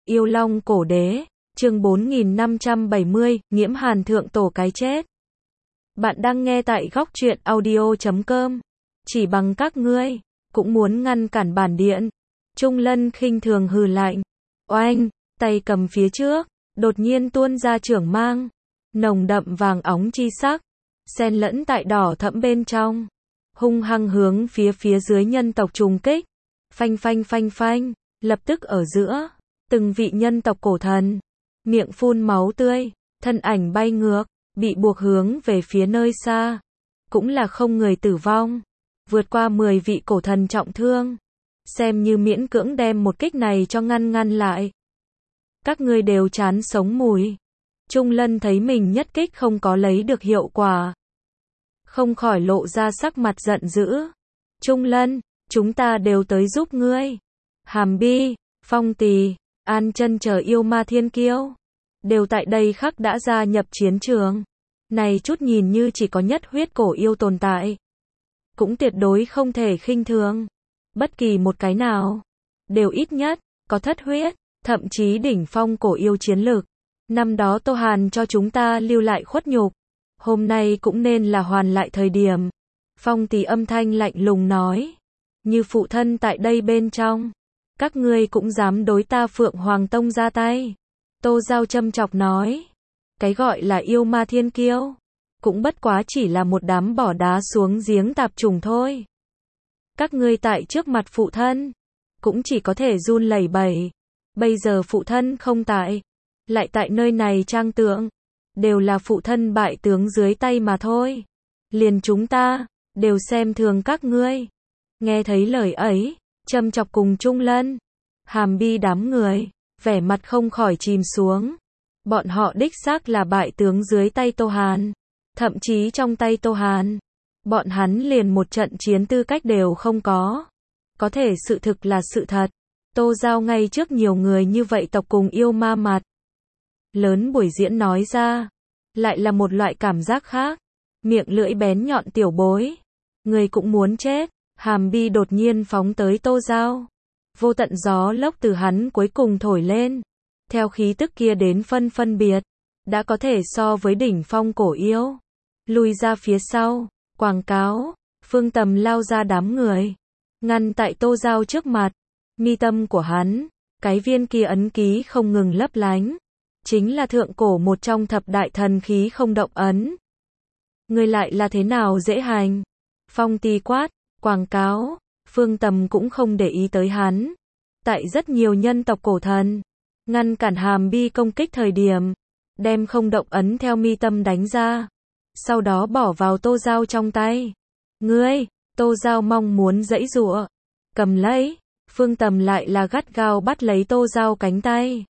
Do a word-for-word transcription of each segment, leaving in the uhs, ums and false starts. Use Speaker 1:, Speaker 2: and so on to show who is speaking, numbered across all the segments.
Speaker 1: Yêu Long Cổ Đế, chương bốn nghìn năm trăm bảy mươi, Nghiễm Hàn Thượng Tổ cái chết. Bạn đang nghe tại góc truyện audio chấm com. Chỉ bằng các ngươi, cũng muốn ngăn cản bản điện. Trung Lân khinh thường hừ lạnh. Oanh, tay cầm phía trước, đột nhiên tuôn ra chưởng mang. Nồng đậm vàng óng chi sắc, xen lẫn tại đỏ thẫm bên trong. Hung hăng hướng phía phía dưới nhân tộc trùng kích. Phanh phanh phanh phanh, lập tức ở giữa, từng vị nhân tộc cổ thần, miệng phun máu tươi, thân ảnh bay ngược, bị buộc hướng về phía nơi xa. Cũng là không người tử vong, vượt qua mười vị cổ thần trọng thương. Xem như miễn cưỡng đem một kích này cho ngăn ngăn lại. Các ngươi đều chán sống mùi. Trung Lân thấy mình nhất kích không có lấy được hiệu quả, không khỏi lộ ra sắc mặt giận dữ. Trung Lân, chúng ta đều tới giúp ngươi. Hàm Bi, Phong Tỳ, An Chân chờ yêu ma thiên kiêu, đều tại đây khắc đã gia nhập chiến trường. Này chút nhìn như chỉ có nhất huyết cổ yêu tồn tại, cũng tuyệt đối không thể khinh thường. Bất kỳ một cái nào, đều ít nhất, có thất huyết, thậm chí đỉnh phong cổ yêu chiến lực. Năm đó Tô Hàn cho chúng ta lưu lại khuất nhục, hôm nay cũng nên là hoàn lại thời điểm. Phong Tỳ âm thanh lạnh lùng nói, như phụ thân tại đây bên trong, các ngươi cũng dám đối ta Phượng Hoàng Tông ra tay. Tô Giao châm chọc nói, cái gọi là yêu ma thiên kiêu, cũng bất quá chỉ là một đám bỏ đá xuống giếng tạp trùng thôi. Các ngươi tại trước mặt phụ thân, cũng chỉ có thể run lẩy bẩy. Bây giờ phụ thân không tại, lại tại nơi này trang tượng, đều là phụ thân bại tướng dưới tay mà thôi. Liền chúng ta, đều xem thường các ngươi. Nghe thấy lời ấy, châm chọc cùng Trung Lân, Hàm Bi đám người, vẻ mặt không khỏi chìm xuống. Bọn họ đích xác là bại tướng dưới tay Tô Hàn, thậm chí trong tay Tô Hàn, bọn hắn liền một trận chiến tư cách đều không có. Có thể sự thực là sự thật. Tô Giao ngay trước nhiều người như vậy tộc cùng yêu ma mặt lớn buổi diễn nói ra, lại là một loại cảm giác khác. Miệng lưỡi bén nhọn tiểu bối, người cũng muốn chết. Hàm Bi đột nhiên phóng tới Tô Giao, vô tận gió lốc từ hắn cuối cùng thổi lên, theo khí tức kia đến phân phân biệt, đã có thể so với đỉnh phong cổ yêu. Lùi ra phía sau, quảng cáo, Phương Tầm lao ra đám người, ngăn tại Tô Giao trước mặt. Mi tâm của hắn, cái viên kia ấn ký không ngừng lấp lánh, chính là thượng cổ một trong thập đại thần khí không động ấn. Người lại là thế nào dễ hành? Phong Tỳ quát, quảng cáo, Phương Tầm cũng không để ý tới hắn. Tại rất nhiều nhân tộc cổ thần, ngăn cản Hàm Bi công kích thời điểm, đem không động ấn theo mi tâm đánh ra, sau đó bỏ vào Tô Giao trong tay. Ngươi, Tô Giao mong muốn giãy giụa, cầm lấy. Phương Tầm lại là gắt gao bắt lấy Tô Giao cánh tay,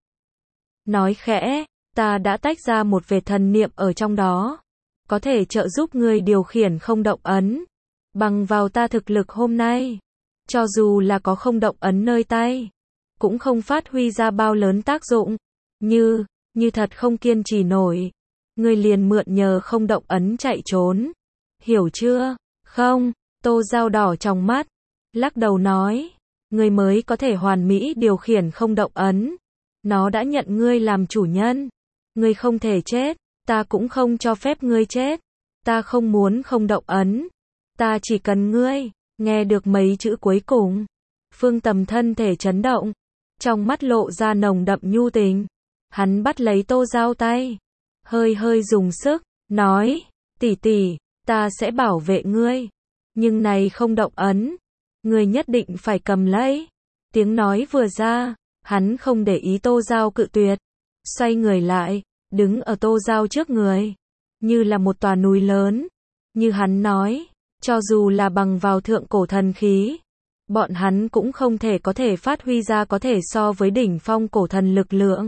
Speaker 1: nói khẽ, ta đã tách ra một vệt thần niệm ở trong đó, có thể trợ giúp ngươi điều khiển không động ấn. Bằng vào ta thực lực hôm nay, cho dù là có không động ấn nơi tay, cũng không phát huy ra bao lớn tác dụng. Như, như thật không kiên trì nổi, ngươi liền mượn nhờ không động ấn chạy trốn. Hiểu chưa? Không. Tô Giao đỏ trong mắt, lắc đầu nói, ngươi mới có thể hoàn mỹ điều khiển không động ấn. Nó đã nhận ngươi làm chủ nhân. Ngươi không thể chết, ta cũng không cho phép ngươi chết. Ta không muốn không động ấn. Ta chỉ cần ngươi. Nghe được mấy chữ cuối cùng, Phương Tầm thân thể chấn động, trong mắt lộ ra nồng đậm nhu tình. Hắn bắt lấy Tô Giao tay, hơi hơi dùng sức, nói, tỷ tỷ, ta sẽ bảo vệ ngươi. Nhưng này không động ấn, ngươi nhất định phải cầm lấy. Tiếng nói vừa ra, hắn không để ý Tô Giao cự tuyệt, xoay người lại, đứng ở Tô Giao trước người, như là một tòa núi lớn. Như hắn nói, cho dù là bằng vào thượng cổ thần khí, bọn hắn cũng không thể có thể phát huy ra có thể so với đỉnh phong cổ thần lực lượng.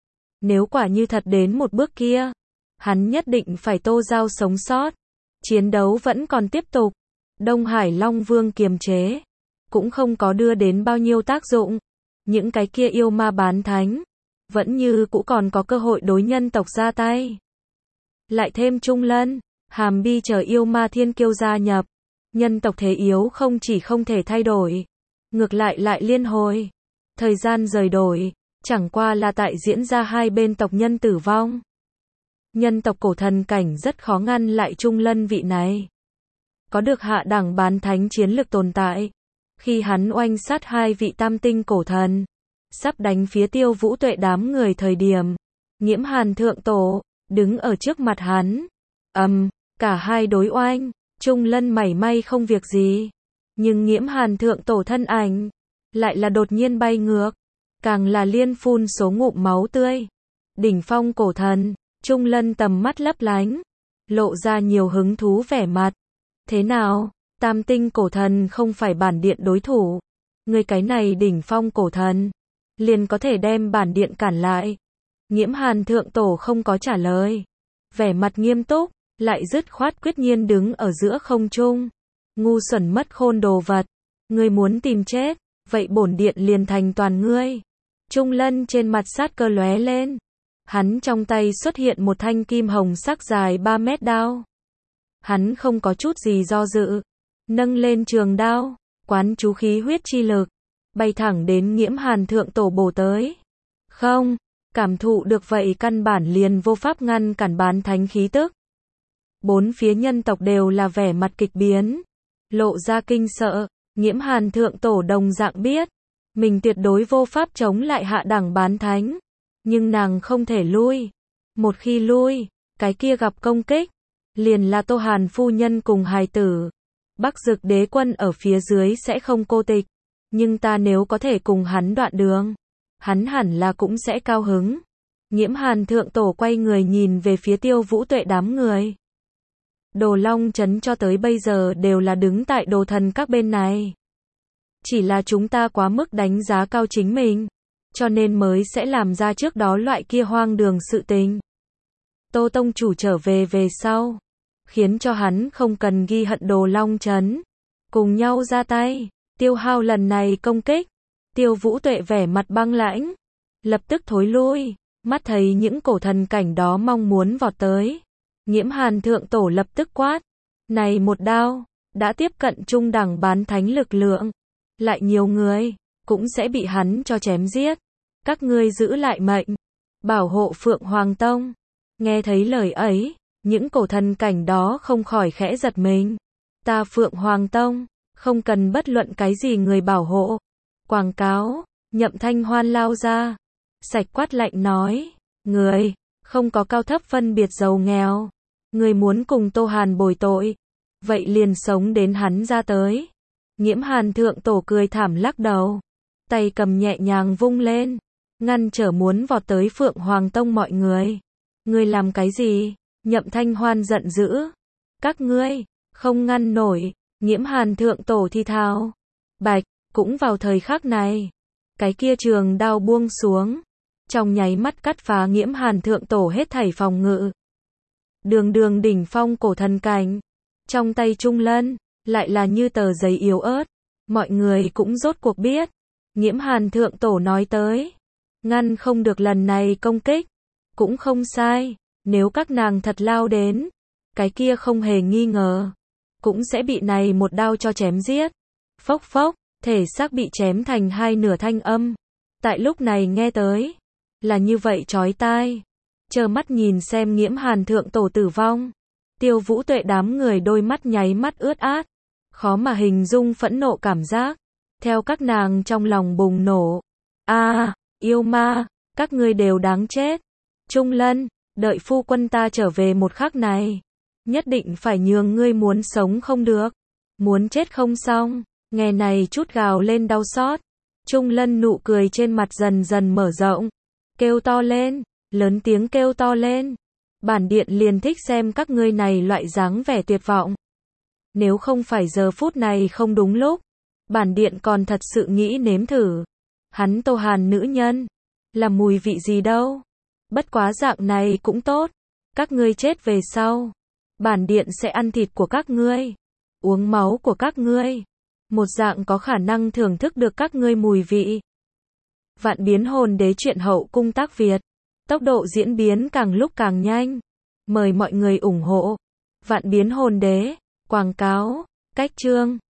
Speaker 1: Nếu quả như thật đến một bước kia, hắn nhất định phải Tô Giao sống sót. Chiến đấu vẫn còn tiếp tục. Đông Hải Long Vương kiềm chế, cũng không có đưa đến bao nhiêu tác dụng. Những cái kia yêu ma bán thánh, vẫn như cũ còn có cơ hội đối nhân tộc ra tay. Lại thêm Trung Lân, Hàm Bi chờ yêu ma thiên kiêu gia nhập, nhân tộc thế yếu không chỉ không thể thay đổi, ngược lại lại liên hồi. Thời gian rời đổi, Chẳng qua là tại diễn ra hai bên tộc nhân tử vong. Nhân tộc cổ thần cảnh rất khó ngăn lại Trung Lân vị này. Có được hạ đẳng bán thánh chiến lực tồn tại. Khi hắn oanh sát hai vị tam tinh cổ thần, sắp đánh phía Tiêu Vũ Tuệ đám người thời điểm, Nhiễm Hàn thượng tổ đứng ở trước mặt hắn. Ầm, um, cả hai đối oanh, Trung Lân mảy may không việc gì, nhưng Nhiễm Hàn thượng tổ thân ảnh lại là đột nhiên bay ngược, càng là liên phun số ngụm máu tươi. Đỉnh phong cổ thần, Trung Lân tầm mắt lấp lánh, lộ ra nhiều hứng thú vẻ mặt. Thế nào, tam tinh cổ thần không phải bản điện đối thủ, người cái này đỉnh phong cổ thần liền có thể đem bản điện cản lại? Nhiễm Hàn thượng tổ không có trả lời, vẻ mặt nghiêm túc, lại dứt khoát quyết nhiên đứng ở giữa không trung. Ngu xuẩn mất khôn đồ vật, ngươi muốn tìm chết, vậy bổn điện liền thành toàn ngươi. Trung Lân trên mặt sát cơ lóe lên, hắn trong tay xuất hiện một thanh kim hồng sắc dài ba mét đao. Hắn không có chút gì do dự, nâng lên trường đao, quán chú khí huyết chi lực, bay thẳng đến Nhiễm Hàn thượng tổ bổ tới. Không, cảm thụ được vậy căn bản liền vô pháp ngăn cản bán thánh khí tức. Bốn phía nhân tộc đều là vẻ mặt kịch biến, lộ ra kinh sợ. Nhiễm Hàn thượng tổ đồng dạng biết, mình tuyệt đối vô pháp chống lại hạ đẳng bán thánh, nhưng nàng không thể lui. Một khi lui, cái kia gặp công kích, liền là Tô Hàn phu nhân cùng hài tử. Bắc Dực đế quân ở phía dưới sẽ không cô tịch, nhưng ta nếu có thể cùng hắn đoạn đường, hắn hẳn là cũng sẽ cao hứng. Nhiễm Hàn thượng tổ quay người nhìn về phía Tiêu Vũ Tuệ đám người. Đồ Long Trấn cho tới bây giờ đều là đứng tại đồ thần các bên này. Chỉ là chúng ta quá mức đánh giá cao chính mình, cho nên mới sẽ làm ra trước đó loại kia hoang đường sự tình. Tô tông chủ trở về về sau, khiến cho hắn không cần ghi hận Đồ Long Trấn, cùng nhau ra tay, tiêu hao lần này công kích. Tiêu Vũ Tuệ vẻ mặt băng lãnh, lập tức thối lui, mắt thấy những cổ thần cảnh đó mong muốn vọt tới. Nhiễm Hàn thượng tổ lập tức quát, này một đao, đã tiếp cận trung đẳng bán thánh lực lượng, lại nhiều người, cũng sẽ bị hắn cho chém giết. Các ngươi giữ lại mệnh, bảo hộ Phượng Hoàng Tông. Nghe thấy lời ấy, những cổ thần cảnh đó không khỏi khẽ giật mình. Ta Phượng Hoàng Tông, không cần bất luận cái gì người bảo hộ. Quảng cáo, Nhậm Thanh Hoan lao ra, sạch quát lạnh nói, người, không có cao thấp phân biệt giàu nghèo. Người muốn cùng Tô Hàn bồi tội, vậy liền sống đến hắn ra tới. Nhiễm Hàn thượng tổ cười thảm lắc đầu, tay cầm nhẹ nhàng vung lên, ngăn trở muốn vọt tới Phượng Hoàng Tông mọi người. Ngươi làm cái gì? Nhậm Thanh Hoan giận dữ. Các ngươi, không ngăn nổi. Nhiễm Hàn thượng tổ thi thào. Bạch, cũng vào thời khắc này, cái kia trường đao buông xuống, trong nháy mắt cắt phá Nhiễm Hàn thượng tổ hết thảy phòng ngự. Đường đường đỉnh phong cổ thần cảnh, trong tay Trung Lân, lại là như tờ giấy yếu ớt. Mọi người cũng rốt cuộc biết, Nhiễm Hàn thượng tổ nói tới, ngăn không được lần này công kích, cũng không sai. Nếu các nàng thật lao đến, cái kia không hề nghi ngờ, cũng sẽ bị này một đao cho chém giết. Phốc phốc, thể xác bị chém thành hai nửa thanh âm. Tại lúc này nghe tới, là như vậy chói tai. Chờ mắt nhìn xem Nhiễm Hàn thượng tổ tử vong. Tiêu Vũ Tuệ đám người đôi mắt nháy mắt ướt át, khó mà hình dung phẫn nộ cảm giác, theo các nàng trong lòng bùng nổ. A, à, yêu ma, các ngươi đều đáng chết. Trung Lân, đợi phu quân ta trở về một khắc này, nhất định phải nhường ngươi muốn sống không được, muốn chết không xong. Nghe này chút gào lên đau xót, Trung Lân nụ cười trên mặt dần dần mở rộng, kêu to lên, lớn tiếng kêu to lên. Bản điện liền thích xem các ngươi này loại dáng vẻ tuyệt vọng. Nếu không phải giờ phút này không đúng lúc, bản điện còn thật sự nghĩ nếm thử. Hắn Tô Hàn nữ nhân, là mùi vị gì đâu. Bất quá dạng này cũng tốt. Các ngươi chết về sau, bản điện sẽ ăn thịt của các ngươi, uống máu của các ngươi. Một dạng có khả năng thưởng thức được các ngươi mùi vị. Vạn Biến Hồn Đế truyện hậu cung tác Việt. Tốc độ diễn biến càng lúc càng nhanh. Mời mọi người ủng hộ. Vạn Biến Hồn Đế. Quảng cáo. Cách chương.